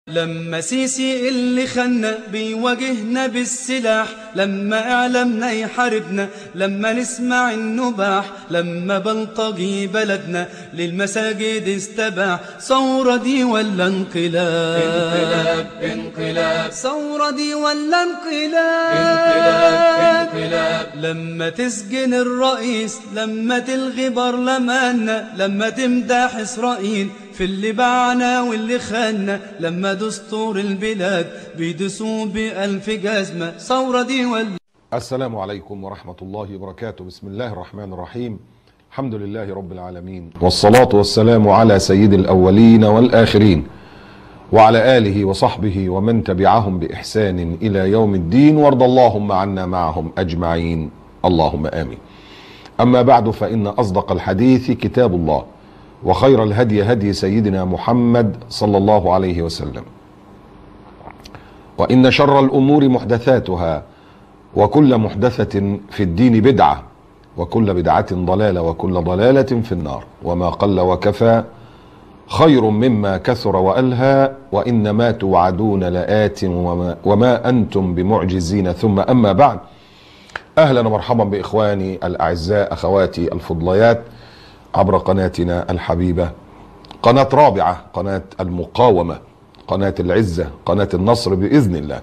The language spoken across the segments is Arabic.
لما سيسي اللي خلنا بيواجهنا بالسلاح، لما اعلامنا يحاربنا، لما نسمع النباح، لما بلطجي بلدنا للمساجد استباح. ثورة دي ولا انقلاب؟ انقلاب انقلاب. ثورة دي ولا انقلاب؟ انقلاب انقلاب. لما تسجن الرئيس، لما تلغي برلماننا، لما تمدح إسرائيل في اللي باعنا واللي خاننا، لما دستور البلاد بيدسوه بألف جزمة. ثورة دي ولا؟ السلام عليكم ورحمة الله وبركاته. بسم الله الرحمن الرحيم. الحمد لله رب العالمين، والصلاة والسلام على سيد الأولين والآخرين، وعلى آله وصحبه ومن تبعهم بإحسان إلى يوم الدين، وارض اللهم عنا معهم أجمعين، اللهم آمين. أما بعد، فإن أصدق الحديث كتاب الله، وخير الهدي هدي سيدنا محمد صلى الله عليه وسلم، وإن شر الأمور محدثاتها، وكل محدثة في الدين بدعة، وكل بدعة ضلالة، وكل ضلالة في النار. وما قل وكفى خير مما كثر وألهى، وإنما توعدون لآت وما أنتم بمعجزين. ثم أما بعد، أهلا ومرحبا بإخواني الأعزاء، أخواتي الفضليات، عبر قناتنا الحبيبة، قناة رابعة، قناة المقاومة، قناة العزة، قناة النصر بإذن الله.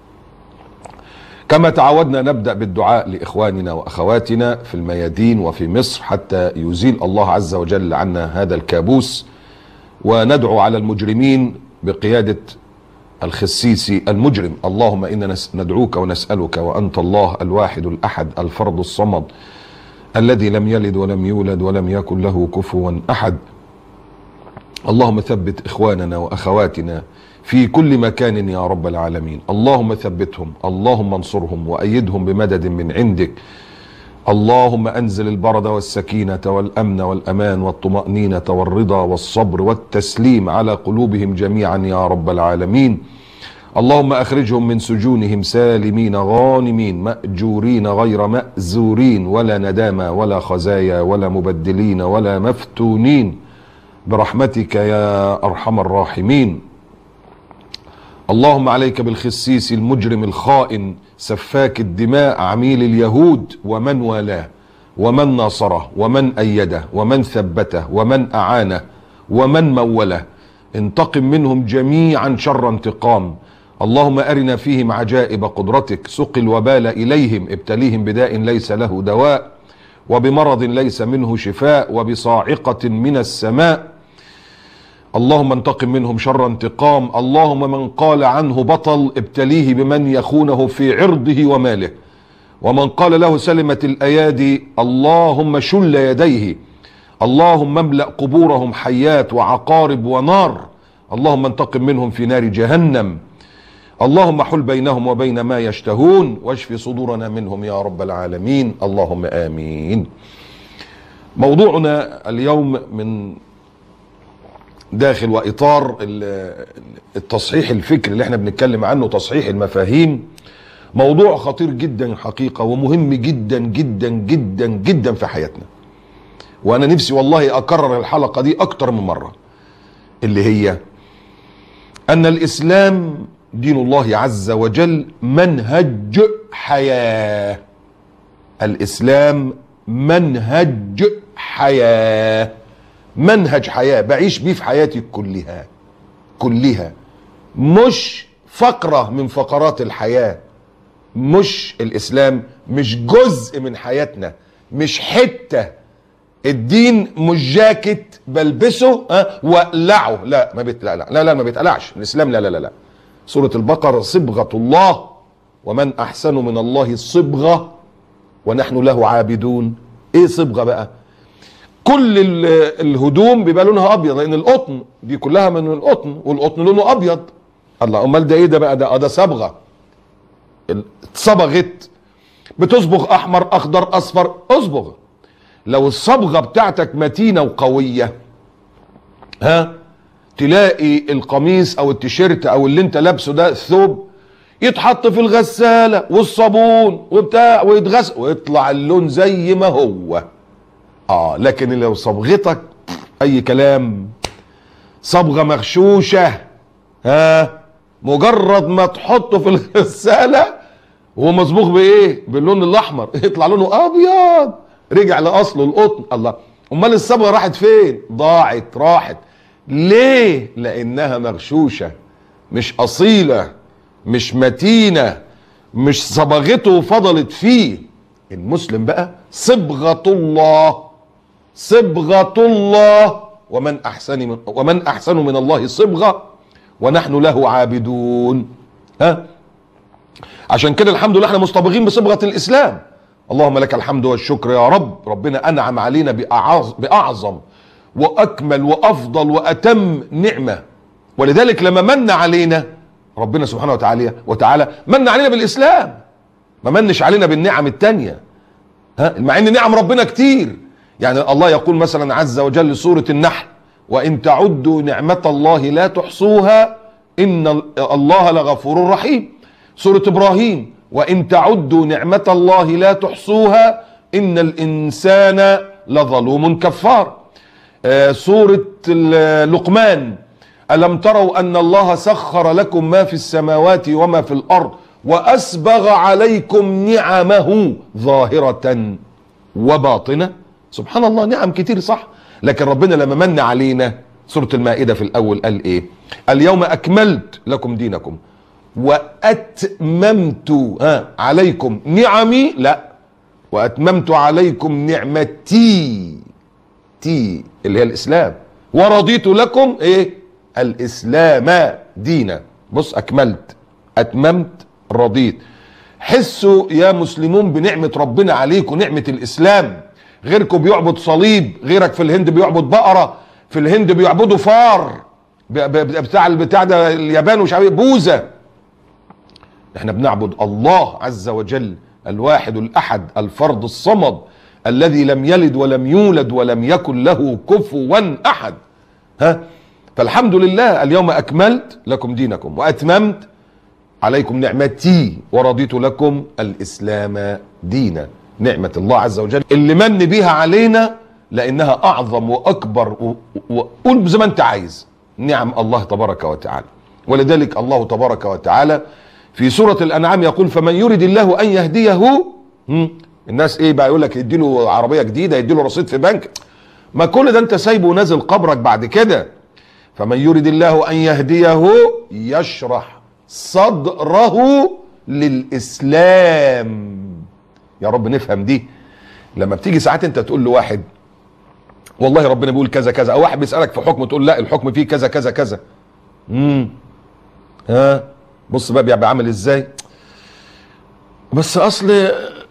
كما تعودنا نبدأ بالدعاء لإخواننا وأخواتنا في الميادين وفي مصر، حتى يزيل الله عز وجل عنا هذا الكابوس، وندعو على المجرمين بقيادة الخسيسي المجرم. اللهم إننا ندعوك ونسألك وأنت الله الواحد الأحد الفرد الصمد الذي لم يلد ولم يولد ولم يكن له كفوا أحد. اللهم ثبت إخواننا وأخواتنا في كل مكان يا رب العالمين. اللهم ثبتهم، اللهم انصرهم وأيدهم بمدد من عندك. اللهم أنزل البرد والسكينة والأمن والأمان والطمأنينة والرضا والصبر والتسليم على قلوبهم جميعا يا رب العالمين. اللهم أخرجهم من سجونهم سالمين غانمين مأجورين غير مأزورين، ولا ندامة ولا خزايا ولا مبدلين ولا مفتونين، برحمتك يا أرحم الراحمين. اللهم عليك بالخسيس المجرم الخائن سفاك الدماء عميل اليهود ومن والاه ومن ناصره ومن أيده ومن ثبته ومن أعانه ومن موله. انتقم منهم جميعا شر انتقام. اللهم أرنا فيهم عجائب قدرتك. سق الوبال إليهم، ابتليهم بداء ليس له دواء، وبمرض ليس منه شفاء، وبصاعقة من السماء. اللهم انتقم منهم شر انتقام. اللهم من قال عنه بطل، ابتليه بمن يخونه في عرضه وماله، ومن قال له سلمت الأيادي، اللهم شل يديه. اللهم املأ قبورهم حيات وعقارب ونار. اللهم انتقم منهم في نار جهنم. اللهم حل بينهم وبين ما يشتهون، واشف صدورنا منهم يا رب العالمين، اللهم آمين. موضوعنا اليوم من داخل وإطار التصحيح الفكري اللي احنا بنتكلم عنه، تصحيح المفاهيم. موضوع خطير جدا حقيقة، ومهم جدا جدا جدا جدا في حياتنا، وانا نفسي والله اكرر الحلقة دي اكتر من مرة، اللي هي ان الاسلام دين الله عز وجل منهج حياة. الاسلام منهج حياة، منهج حياة بعيش بيه في حياتي كلها، مش فقرة من فقرات الحياة. مش الإسلام مش جزء من حياتنا، مش حتة. الدين مش جاكيت بلبسه واقلعه، لا ما ما بيتقلعش الإسلام، لا لا لا لا. سورة البقرة صبغة الله، ومن أحسن من الله صبغة ونحن له عابدون. ايه صبغة بقى؟ كل الهدوم بيبقى لونها ابيض، لان القطن دي كلها من القطن، والقطن لونه ابيض. الله، امال ده ايه ده بقى؟ ده صبغه، اتصبغت. بتصبغ احمر اخضر اصفر، اصبغ. لو الصبغه بتاعتك متينه وقويه، تلاقي القميص او التيشيرت او اللي انت لابسه ده الثوب يتحط في الغساله والصابون وبتاع ويتغسل ويطلع اللون زي ما هو. لكن لو صبغتك اي كلام، صبغة مغشوشة، مجرد ما تحطه في الغسالة وهو مصبوغ بايه؟ باللون الاحمر، يطلع لونه ابيض، رجع لاصله القطن. الله، امال الصبغه راحت فين؟ ضاعت، راحت. ليه؟ لانها مغشوشه، مش اصيله، مش متينه، مش صبغته فضلت فيه. المسلم بقى صبغه الله، صبغه الله، ومن احسن من الله صبغه ونحن له عابدون. عشان كده الحمد لله احنا مصطبغين بصبغه الاسلام. اللهم لك الحمد والشكر يا رب. ربنا انعم علينا باعظم واكمل وافضل واتم نعمه، ولذلك لما من علينا ربنا سبحانه وتعالى من علينا بالاسلام، ما منش علينا بالنعم التانية. مع ان نعم ربنا كتير. يعني الله يقول مثلا عز وجل سورة النحل: وان تعدوا نعمة الله لا تحصوها ان الله لغفور رحيم. سورة ابراهيم: وان تعدوا نعمة الله لا تحصوها ان الانسان لظلوم كفار. سورة لقمان: ألم تروا أن الله سخر لكم ما في السماوات وما في الأرض وأسبغ عليكم نعمه ظاهرة وباطنة. سبحان الله، نعم كتير صح، لكن ربنا لما من علينا سورة المائدة في الأول قال إيه؟ اليوم أكملت لكم دينكم وأتممت عليكم نعمي، لا، وأتممت عليكم نعمتي، تي اللي هي الإسلام، ورضيت لكم إيه؟ الإسلام دينا. بص، أكملت، أتممت، رضيت. حسوا يا مسلمون بنعمة ربنا عليكم، نعمة الإسلام. غيركم بيعبد صليب، غيرك في الهند بيعبد بقرة، في الهند بيعبدوا فار بتاع ده اليابان ومش عارف بوذا. احنا بنعبد الله عز وجل الواحد الأحد الفرد الصمد الذي لم يلد ولم يولد ولم يكن له كفوا أحد. فالحمد لله اليوم أكملت لكم دينكم وأتممت عليكم نعمتي ورضيت لكم الإسلام دينا. نعمة الله عز وجل اللي من بيها علينا لأنها أعظم وأكبر، وقول زي ما أنت عايز، نعم الله تبارك وتعالى. ولذلك الله تبارك وتعالى في سورة الأنعام يقول: فمن يرد الله أن يهديه. الناس إيه بقى؟ يقول لك يديله عربية جديدة، يديله رصيد في بنك. ما كل ده أنت سايبه ونازل قبرك بعد كده. فمن يرد الله أن يهديه يشرح صدره للإسلام. يا رب نفهم دي. لما بتيجي ساعات انت تقول لواحد والله ربنا بيقول كذا كذا، او واحد بيسألك في حكم تقول لا الحكم فيه كذا كذا كذا. بص بقى بيبقى عامل ازاي. بس اصل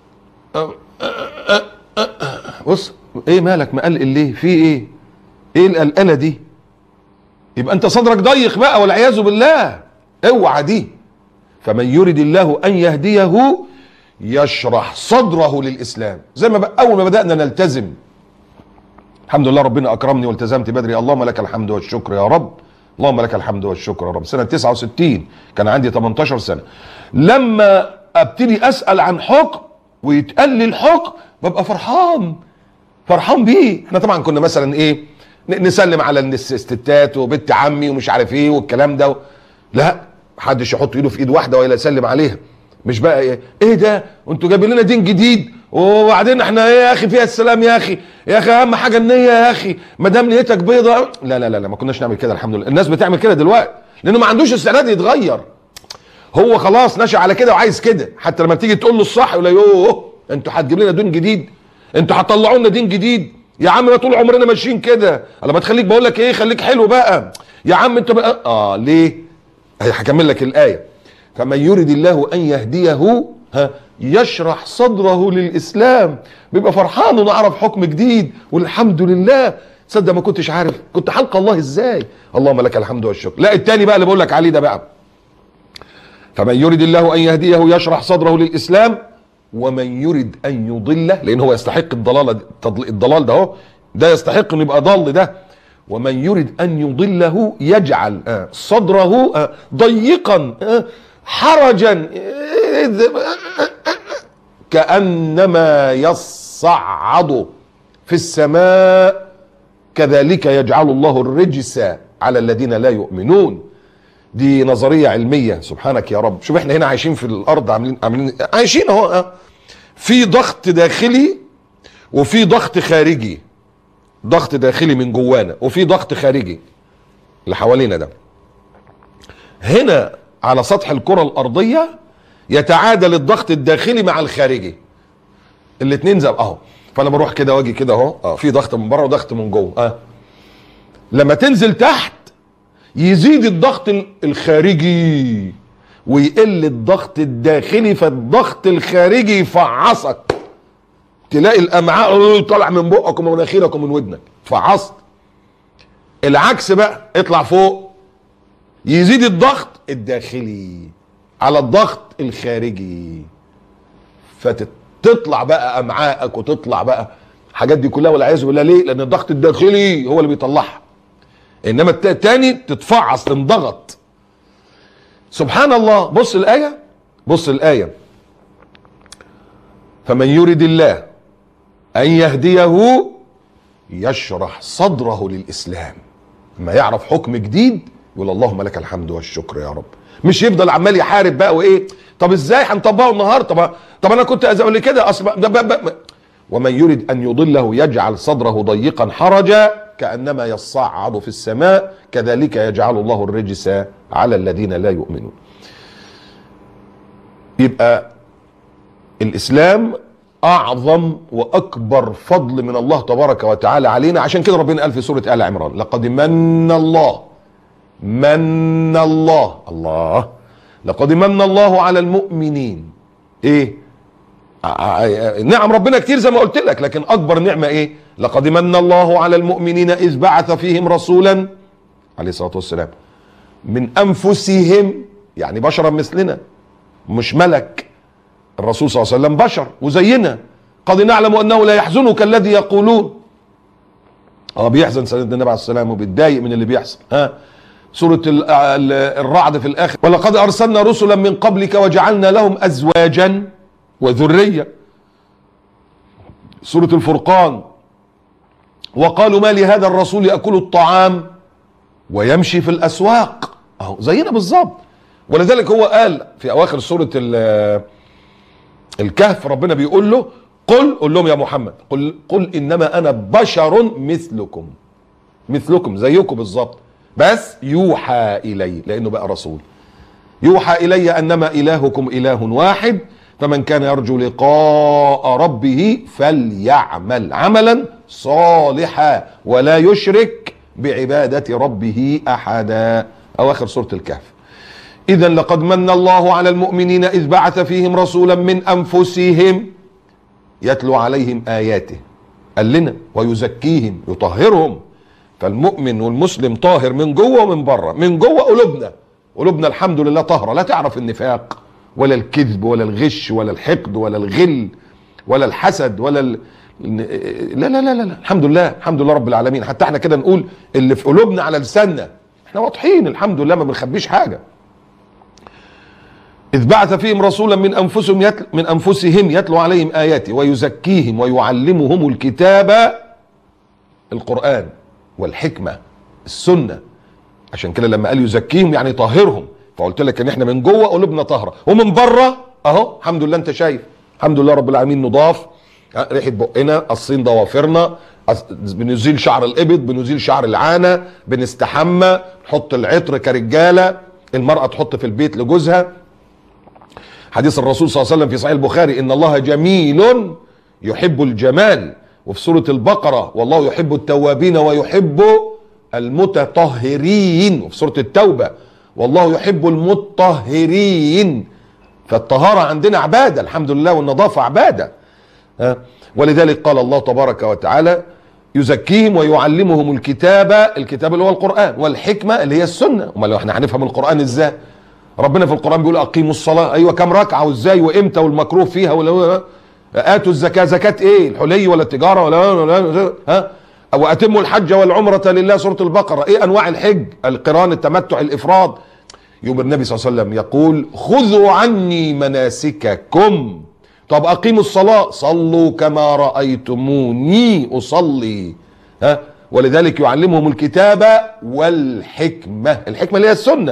بص ايه مالك مقلق ليه؟ في ايه؟ ايه القلقله دي؟ يبقى انت صدرك ضيق بقى والعياذ بالله. اوعى دي. فمن يرد الله ان يهديه يشرح صدره للاسلام. زي ما بقى اول ما بدانا نلتزم، الحمد لله ربنا اكرمني والتزمت بدري، اللهم لك الحمد والشكر يا رب، اللهم لك الحمد والشكر يا رب. سنه 69 كان عندي 18 سنه. لما ابتدي اسال عن حكم ويتقال لي الحكم ببقى فرحان بيه. احنا طبعا كنا مثلا ايه، نسلم على الستات وبنت عمي ومش عارف ايه والكلام ده. لا، محدش يحط ايده في ايد واحده ولا يسلم عليها. مش بقى ايه ده وانتوا جايبين لنا دين جديد وبعدين احنا ايه يا اخي فيها السلام يا اخي اهم حاجه النيه يا اخي ما دام نيتك بيضه. لا لا لا، ما كناش نعمل كده. الحمد لله الناس بتعمل كده دلوقتي لانه ما عندوش استعداد يتغير. هو خلاص نشأ على كده وعايز كده. حتى لما تيجي تقول له الصح يقول يوه انتوا هتجيب لنا دين جديد، انتوا هتطلعوا لنا دين جديد يا عم، ما طول عمرنا ماشيين كده. انا ما تخليك بقول لك ايه، خليك حلو بقى يا عم انت بقى. ليه؟ هكمل لك الايه. فمن يرد الله ان يهديه يشرح صدره للاسلام. بيبقى فرحان ونعرف حكم جديد والحمد لله. تصدق ما كنتش عارف كنت حلقه الله ازاي. اللهم لك الحمد والشكر. لا، التاني بقى اللي بقول لك عليه ده بقى: فمن يرد الله ان يهديه يشرح صدره للاسلام ومن يرد ان يضله، لان هو يستحق الضلال ده اهو، ده يستحق انه يبقى ضال ده. ومن يرد ان يضله يجعل صدره ضيقا حرجا كأنما يصعد في السماء كذلك يجعل الله الرجس على الذين لا يؤمنون. دي نظريه علميه. سبحانك يا رب. شوف احنا هنا عايشين في الارض، عاملين عايشين اهو. في ضغط داخلي وفي ضغط خارجي. ضغط داخلي من جوانا وفي ضغط خارجي اللي حوالينا ده. هنا على سطح الكرة الأرضية يتعادل الضغط الداخلي مع الخارجي، الاتنين زي اهو. فانا بروح كده واجي كده اهو، في ضغط من بره وضغط من جوه. لما تنزل تحت يزيد الضغط الخارجي ويقل الضغط الداخلي، فالضغط الخارجي يفعصك، تلاقي الامعاء طالع من بقك ومن مناخيرك ومن ودنك، فعصت. العكس بقى، اطلع فوق يزيد الضغط الداخلي على الضغط الخارجي، فتطلع بقى امعائك وتطلع بقى الحاجات دي كلها والعياذ بالله. ليه؟ لان الضغط الداخلي هو اللي بيطلعها، انما التاني تتفعص، تنضغط. سبحان الله. بص الآية، بص الآية: فمن يرد الله أن يهديه يشرح صدره للإسلام. لما يعرف حكم جديد يقول اللهم لك الحمد والشكر يا رب، مش يفضل عمال يحارب بقى وايه، طب ازاي هنطبقه النهارده، طب انا كنت اقول كده اصلا. ومن يرد ان يضله يجعل صدره ضيقا حرجا كانما يصعد في السماء كذلك يجعل الله الرجس على الذين لا يؤمنون. يبقى الاسلام اعظم واكبر فضل من الله تبارك وتعالى علينا. عشان كده ربنا قال في سوره آل عمران: لقد من الله على المؤمنين. ايه؟ نعم ربنا كتير زي ما قلت لك، لكن اكبر نعمه ايه؟ لقد من الله على المؤمنين اذ بعث فيهم رسولا عليه الصلاه والسلام من انفسهم، يعني بشرا مثلنا مش ملك. الرسول صلى الله عليه وسلم بشر وزينا. قد نعلم انه لا يحزنك الذي يقولون. بيحزن سيدنا النبي عليه السلام وبيتضايق من اللي بيحصل. سورة الرعد في الآخر: ولقد أرسلنا رسلا من قبلك وجعلنا لهم أزواجا وذرية. سورة الفرقان: وقالوا ما لهذا الرسول يأكل الطعام ويمشي في الأسواق. أهو زينا بالظبط. ولذلك هو قال في أواخر سورة الكهف، ربنا بيقول له: قل لهم يا محمد، قل إنما أنا بشر مثلكم زيكم بالظبط، بس يوحى إلي، لأنه بقى رسول. يوحى إلي أنما إلهكم إله واحد، فمن كان يرجو لقاء ربه فليعمل عملا صالحا ولا يشرك بعبادة ربه أحدا. أواخر سورة الكهف. إذا لقد من الله على المؤمنين إذ بعث فيهم رسولا من أنفسهم يتلو عليهم آياته، قال لنا ويزكيهم يطهرهم. فالمؤمن والمسلم طاهر من جوه ومن بره. من جوه قلوبنا الحمد لله طاهره، لا تعرف النفاق ولا الكذب ولا الغش ولا الحقد ولا الغل ولا الحسد ولا لا لا لا لا، الحمد لله رب العالمين. حتى احنا كده نقول اللي في قلوبنا على لساننا، احنا واضحين الحمد لله، ما بنخبيش حاجه. إذ بعث فيهم رسولا من أنفسهم يتلو عليهم آياته ويزكيهم ويعلمهم الكتاب، القرآن والحكمة السنة. عشان كده لما قال يزكيهم يعني طهرهم، فقلت لك ان احنا من جوه قلوبنا طاهره ومن بره اهو الحمد لله. انت شايف الحمد لله رب العالمين، نضاف، ريحه بقنا، قصين ضوافرنا، بنزيل شعر الابط، بنزيل شعر العانه، بنستحمى، نحط العطر كرجاله، المراه تحط في البيت لجوزها. حديث الرسول صلى الله عليه وسلم في صحيح البخاري: ان الله جميل يحب الجمال. وفي سورة البقرة: والله يحب التوابين ويحب المتطهرين. وفي سورة التوبة: والله يحب المطهرين. فالطهارة عندنا عبادة الحمد لله، والنظافة عبادة. ولذلك قال الله تبارك وتعالى: يزكيهم ويعلمهم الكتاب اللي هو القرآن، والحكمة اللي هي السنة. امال احنا هنفهم القرآن ازاي؟ ربنا في القرآن بيقول: اقيموا الصلاة. ايوه، كم ركعة وازاي وامتى والمكروه فيها ولا آتوا الزكاة. زكاة ايه؟ الحلي ولا التجارة ولا وأتموا الحج والعمرة لله. سورة البقرة: ايه انواع الحج؟ القران، التمتع، الافراد. يوم النبي صلى الله عليه وسلم يقول: خذوا عني مناسككم. طب اقيموا الصلاة، صلوا كما رأيتموني اصلي. ولذلك يعلمهم الكتاب والحكمة. الحكمة اللي هي السنة.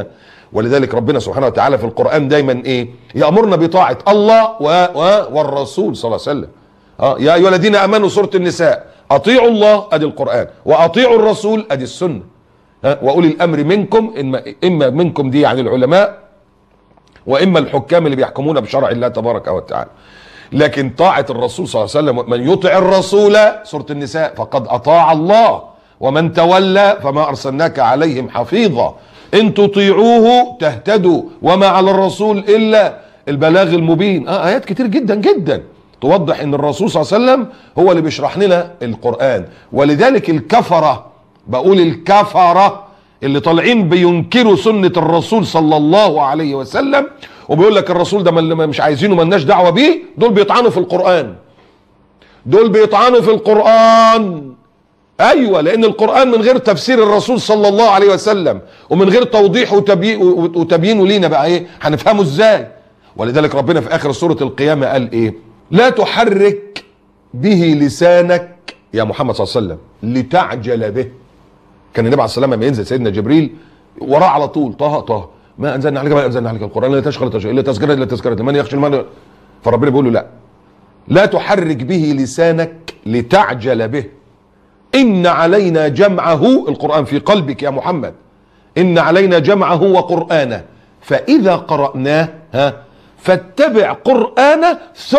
ولذلك ربنا سبحانه وتعالى في القرآن دايما ايه؟ يأمرنا بطاعة الله والرسول صلى الله عليه وسلم. يا ايها الذين امنوا سورة النساء اطيعوا الله ادي القرآن، واطيعوا الرسول ادي السنة. واولي الامر منكم، اما منكم دي يعني العلماء، واما الحكام اللي بيحكمون بشرع الله تبارك وتعالى. لكن طاعة الرسول صلى الله عليه وسلم، من يطع الرسول سورة النساء فقد اطاع الله، ومن تولى فما ارسلناك عليهم حفيظا، ان تطيعوه تهتدوا وما على الرسول الا البلاغ المبين. ايات كتير جدا جدا توضح ان الرسول صلى الله عليه وسلم هو اللي بيشرح لنا القرآن. ولذلك الكفرة، بقول الكفرة اللي طالعين بينكروا سنة الرسول صلى الله عليه وسلم وبيقول لك الرسول ده مش عايزينه ملناش دعوة بيه، دول بيطعنوا في القرآن. دول بيطعنوا في القرآن. ايوه، لان القرآن من غير تفسير الرسول صلى الله عليه وسلم ومن غير توضيح وتبيينه لينا بقى ايه هنفهمه ازاي؟ ولذلك ربنا في اخر سورة القيامة قال ايه؟ لا تحرك به لسانك يا محمد صلى الله عليه وسلم لتعجل به. كان النبي عليه الصلاه والسلام لما ينزل سيدنا جبريل وراه على طول طه ما انزلنا عليك القرآن الا تشكر الا تذكره لمن يخشى المن. فربنا بيقول له لا تحرك به لسانك لتعجل به، ان علينا جمعه، القرآن في قلبك يا محمد، ان علينا جمعه وقرآنه فاذا قرأناه فاتبع قرآنه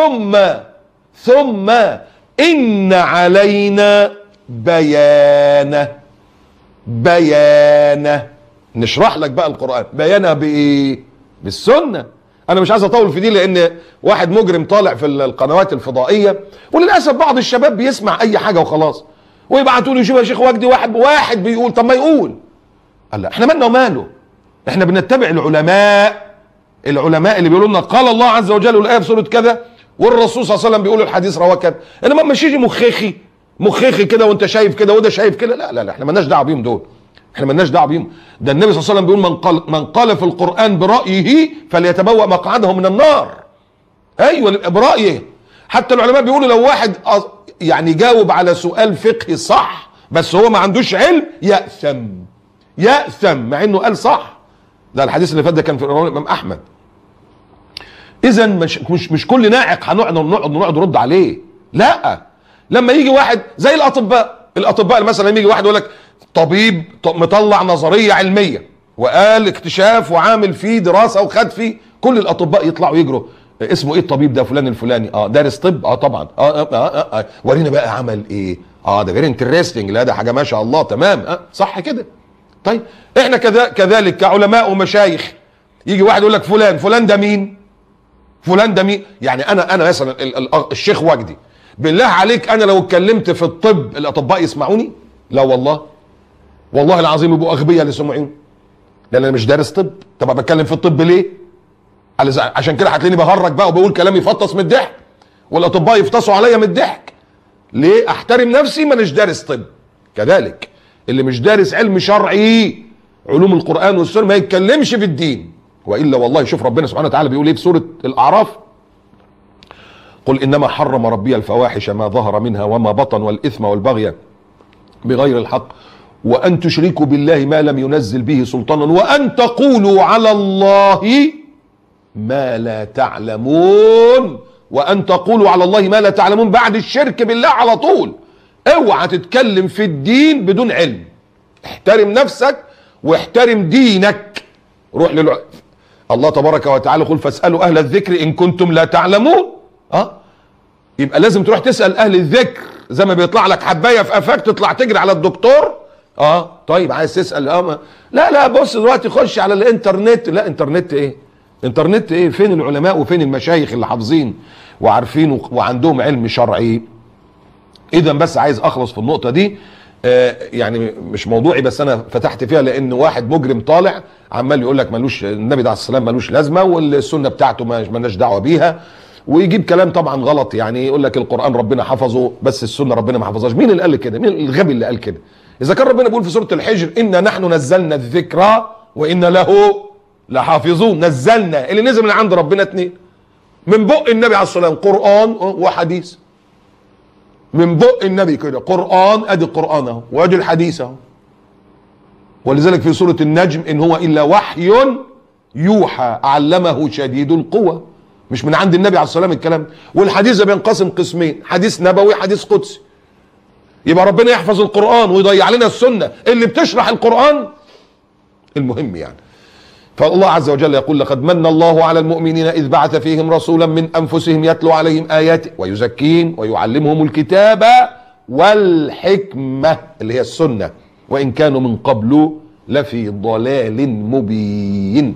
ثم ان علينا بيانه. نشرح لك بقى القرآن بيانه بايه؟ بالسنة. انا مش عايز اطول في دي لان واحد مجرم طالع في القنوات الفضائية، وللاسف بعض الشباب بيسمع اي حاجة وخلاص ويبعتوا لي شوف يا شيخ وجدي واحد بيقول، طب ما يقول. قال لا، احنا مالنا وماله؟ احنا بنتبع العلماء اللي بيقولوا لنا قال الله عز وجل والايه في سوره كذا والرسول صلى الله عليه وسلم بيقول الحديث رواه كذا. انما مش يجي مخيخي كده وانت شايف كده وده شايف كده. لا احنا مالناش دعوه بيهم دول، احنا مالناش دعوه بيهم. ده النبي صلى الله عليه وسلم بيقول من قال في القرآن برأيه فليتبوأ مقعده من النار. ايوه برأيه. حتى العلماء بيقولوا لو واحد يعني جاوب على سؤال فقهي صح بس هو ما عندوش علم يأثم مع انه قال صح. ده الحديث اللي فات ده كان في الامام احمد. اذا مش كل ناعق هنقعد نرد عليه. لا، لما يجي واحد زي الاطباء مثلا، لما يجي واحد يقول لك طبيب مطلع نظريه علميه وقال اكتشاف وعامل فيه دراسه وخد فيه، كل الاطباء يطلعوا يجروا اسمه ايه الطبيب ده؟ فلان الفلاني. دارس طب. طبعا. ورينا بقى عمل ايه. ده فيري انترستنج. لا ده حاجه ما شاء الله تمام. صح كده. طيب احنا كذلك كعلماء ومشايخ، يجي واحد يقول لك فلان ده مين؟ يعني انا مثلا الشيخ وجدي، بالله عليك انا لو اتكلمت في الطب الاطباء يسمعوني؟ لا والله العظيم يبقوا اغبياء اللي سمعوني، لان انا مش دارس طب. طب بتكلم في الطب ليه؟ عشان كده هتلاقيني بهرج بقى وبقول كلام يفطس من الضحك والاطباء يفطسوا عليا من الضحك. ليه؟ احترم نفسي، مانيش دارس طب. كذلك اللي مش دارس علم شرعي علوم القرآن والسنة ما يتكلمش في الدين. وإلا والله شوف ربنا سبحانه وتعالى بيقول ايه في سورة الأعراف؟ قل إنما حرم ربي الفواحش ما ظهر منها وما بطن والإثم والبغي بغير الحق وأن تشركوا بالله ما لم ينزل به سلطانا وأن تقولوا على الله ما لا تعلمون. وأن تقولوا على الله ما لا تعلمون بعد الشرك بالله على طول. اوعى تتكلم في الدين بدون علم. احترم نفسك واحترم دينك. روح الله تبارك وتعالى قل فاسألوا أهل الذكر إن كنتم لا تعلمون. يبقى لازم تروح تسأل أهل الذكر، زي ما بيطلع لك حباية في قفاك تطلع تجري على الدكتور. طيب عايز تسأل لا بص دلوقتي خش على الانترنت. لا انترنت ايه؟ فين العلماء وفين المشايخ اللي حافظين وعارفين وعندهم علم شرعي؟ اذا بس عايز اخلص في النقطة دي. يعني مش موضوعي بس انا فتحت فيها لان واحد مجرم طالع عمال يقول لك ملوش النبي عليه السلام ملوش لازمة والسنة بتاعته مالناش دعوة بيها، ويجيب كلام طبعا غلط. يعني يقول لك القرآن ربنا حفظه بس السنة ربنا ما حفظهاش. مين اللي قال كده؟ مين الغبي اللي قال كده؟ اذا كان ربنا بيقول في سورة الحجر إنا نحن نزلنا الذكر وإنا له لحافظون. نزلنا اللي نزل من عند ربنا اتنين من بق النبي عليه الصلاة والسلام، قرآن وحديث. من بق النبي كده قرآن، ادي القرآن اهو وادي الحديث اهو. ولذلك في سورة النجم إن هو إلا وحي يوحى علمه شديد القوى. مش من عند النبي عليه الصلاه والسلام الكلام. والحديث ده بينقسم قسمين، حديث نبوي حديث قدسي. يبقى ربنا يحفظ القرآن ويضيع لنا السنة اللي بتشرح القرآن. المهم يعني، فالله عز وجل يقول: لقد من الله على المؤمنين إذ بعث فيهم رسولا من أنفسهم يتلو عليهم آياته ويزكيهم ويعلمهم الكتاب والحكمة اللي هي السنة وإن كانوا من قبل لفي ضلال مبين.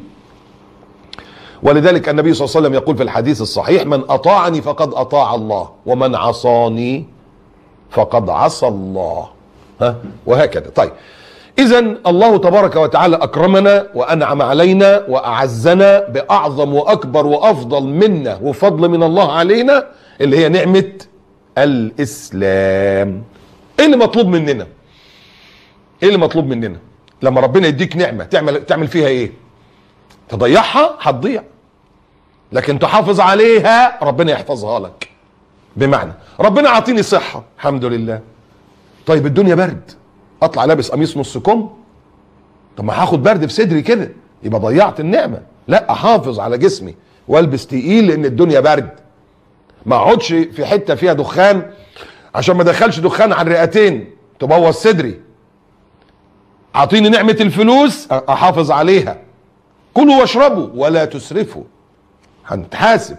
ولذلك النبي صلى الله عليه وسلم يقول في الحديث الصحيح: من أطاعني فقد أطاع الله ومن عصاني فقد عصى الله. وهكذا. طيب، إذن الله تبارك وتعالى أكرمنا وأنعم علينا وأعزنا بأعظم وأكبر وأفضل منة وفضل من الله علينا اللي هي نعمة الإسلام. إيه اللي مطلوب مننا؟ إيه اللي مطلوب مننا؟ لما ربنا يديك نعمة تعمل فيها إيه؟ تضيعها هتضيع، لكن تحافظ عليها ربنا يحفظها لك. بمعنى ربنا عطيني صحة الحمد لله، طيب الدنيا برد، اطلع لابس قميص نص كم؟ طب ما هاخد برد في صدري كده، يبقى ضيعت النعمة. لا، احافظ على جسمي والبس تقيل لان الدنيا برد. ما اقعدش في حتة فيها دخان عشان ما ادخلش دخان على الرئتين تبوظ صدري. اعطيني نعمة الفلوس احافظ عليها. كلوا واشربوا ولا تسرفوا، هنتحاسب.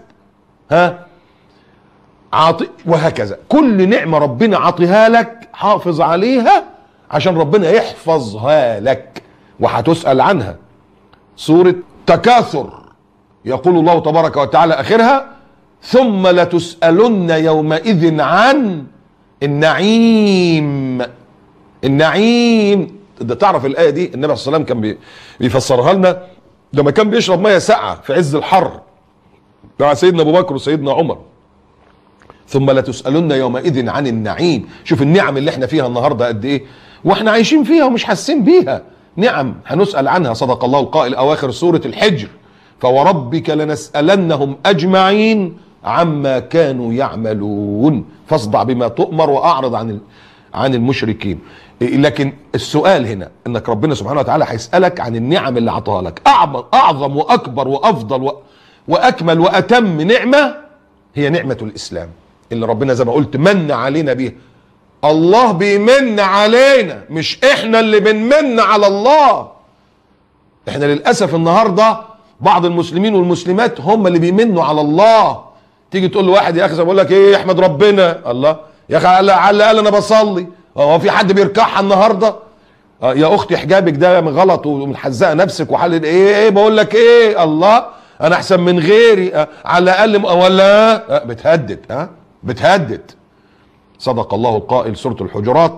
وهكذا كل نعمة ربنا عطيها لك حافظ عليها عشان ربنا يحفظها لك وهتسأل عنها. سورة تكاثر يقول الله تبارك وتعالى آخرها: ثم لتسألن يومئذ عن النعيم. النعيم ده تعرف الآية دي النبي صلى الله عليه وسلم كان بيفسرها لنا لما كان بيشرب مية ساقعة في عز الحر مع سيدنا أبو بكر وسيدنا عمر. ثم لتسألن يومئذ عن النعيم. شوف النعم اللي احنا فيها النهاردة قد ايه واحنا عايشين فيها ومش حاسين بيها. نعم هنسأل عنها. صدق الله القائل أواخر سورة الحجر: فوربك لنسألنهم أجمعين عما كانوا يعملون فاصدع بما تؤمر وأعرض عن المشركين. لكن السؤال هنا انك ربنا سبحانه وتعالى هيسألك عن النعم اللي عطاها لك. أعظم وأكبر وأفضل وأكمل وأتم نعمة هي نعمة الإسلام اللي ربنا زي ما قلت من علينا بيها. الله بيمن علينا، مش احنا اللي بنمن على الله. احنا للأسف النهاردة بعض المسلمين والمسلمات هم اللي بيمنوا على الله. تيجي تقول له واحد: يا اخي بقول لك ايه، احمد ربنا. الله يا اخي على الاقل انا بصلي. هو في حد بيركعها النهارده؟ يا اختي حجابك ده غلط ومحزقه نفسك وحل ايه بقول لك ايه، الله انا احسن من غيري على الاقل ولا بتهدد. بتهدد. صدق الله القائل سورة الحجرات: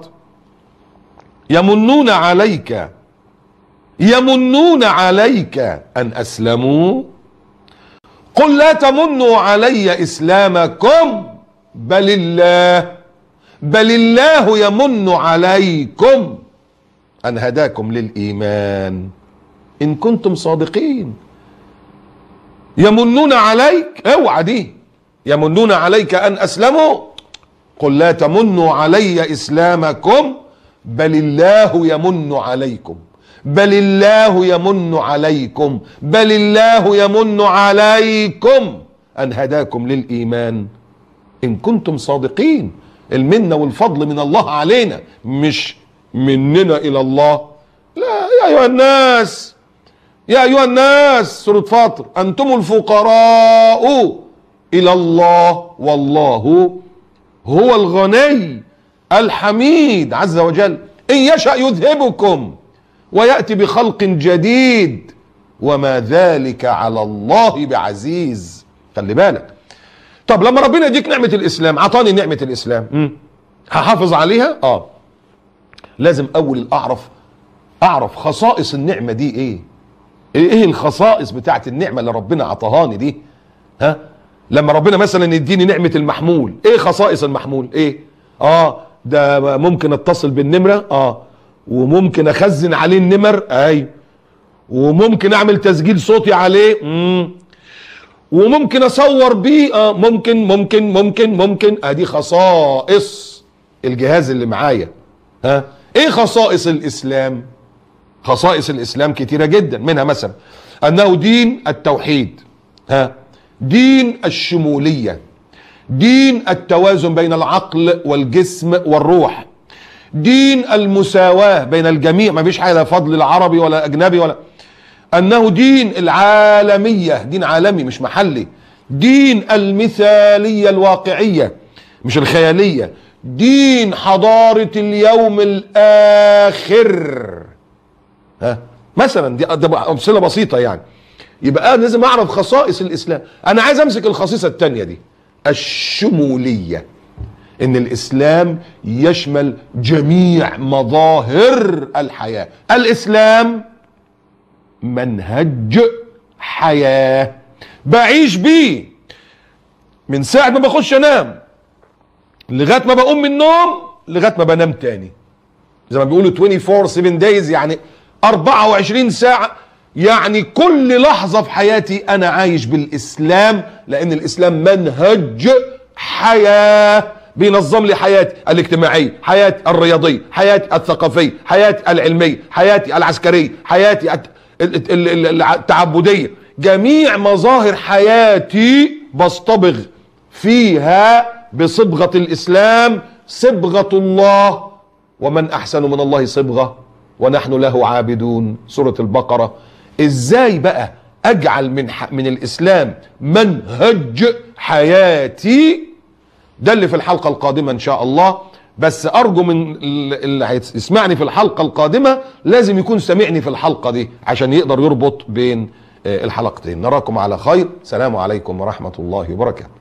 يمنون عليك ان اسلموا قل لا تمنوا علي اسلامكم بل الله يمن عليكم ان هداكم للايمان ان كنتم صادقين. يمنون عليك، اوعى دي، يمنون عليك ان اسلموا قل لا تمنوا علي اسلامكم بل الله يمن عليكم بل الله يمن عليكم بل الله يمن عليكم ان هداكم للايمان ان كنتم صادقين. المنة والفضل من الله علينا مش مننا الى الله. لا يا ايها الناس سورة فاطر: انتم الفقراء الى الله والله هو الغني الحميد عز وجل. ان يشأ يذهبكم ويأتي بخلق جديد وما ذلك على الله بعزيز. خلي بالك. طب لما ربنا يديك نعمة الإسلام، عطاني نعمة الإسلام، هحافظ عليها؟ لازم أول أعرف خصائص النعمة دي إيه الخصائص بتاعت النعمة اللي ربنا عطاهاني دي. لما ربنا مثلا يديني نعمة المحمول، إيه خصائص المحمول؟ إيه؟ ده ممكن اتصل بالنمرة، وممكن أخزن عليه النمر، وممكن أعمل تسجيل صوتي عليه، وممكن اصور بيه، ممكن ادي خصائص الجهاز اللي معايا. ايه خصائص الاسلام؟ خصائص الاسلام كتيرة جدا، منها مثلا أنه دين التوحيد، دين الشمولية، دين التوازن بين العقل والجسم والروح، دين المساواة بين الجميع، ما فيش حاجة فضل العربي ولا أجنبي ولا، أنه دين العالمية، دين عالمي مش محلي، دين المثالية الواقعية مش الخيالية، دين حضارة اليوم الآخر. مثلا دي أمثلة بسيطة يعني. يبقى أنا لازم أعرف خصائص الإسلام. أنا عايز أمسك الخصيصة التانية دي، الشمولية، إن الإسلام يشمل جميع مظاهر الحياة. الإسلام منهج حياة بعيش بيه من ساعة ما بخش أنام لغاية ما بقوم من النوم لغاية ما بنام تاني، زي ما بيقولوا 24/7 days، يعني 24 ساعة، يعني كل لحظة في حياتي أنا عايش بالإسلام، لأن الإسلام منهج حياة بينظم لي حياتي الاجتماعية، حياتي الرياضية، حياتي الثقافية، حياتي العلمية، حياتي العسكرية، حياتي التعبدية، جميع مظاهر حياتي بصطبغ فيها بصبغة الإسلام، صبغة الله، ومن أحسن من الله صبغة ونحن له عابدون، سورة البقرة. إزاي بقى أجعل من الإسلام منهج حياتي؟ ده اللي في الحلقة القادمة إن شاء الله. بس أرجو من اللي هيسمعني في الحلقة القادمة لازم يكون سمعني في الحلقة دي عشان يقدر يربط بين الحلقتين. نراكم على خير، سلام عليكم ورحمة الله وبركاته.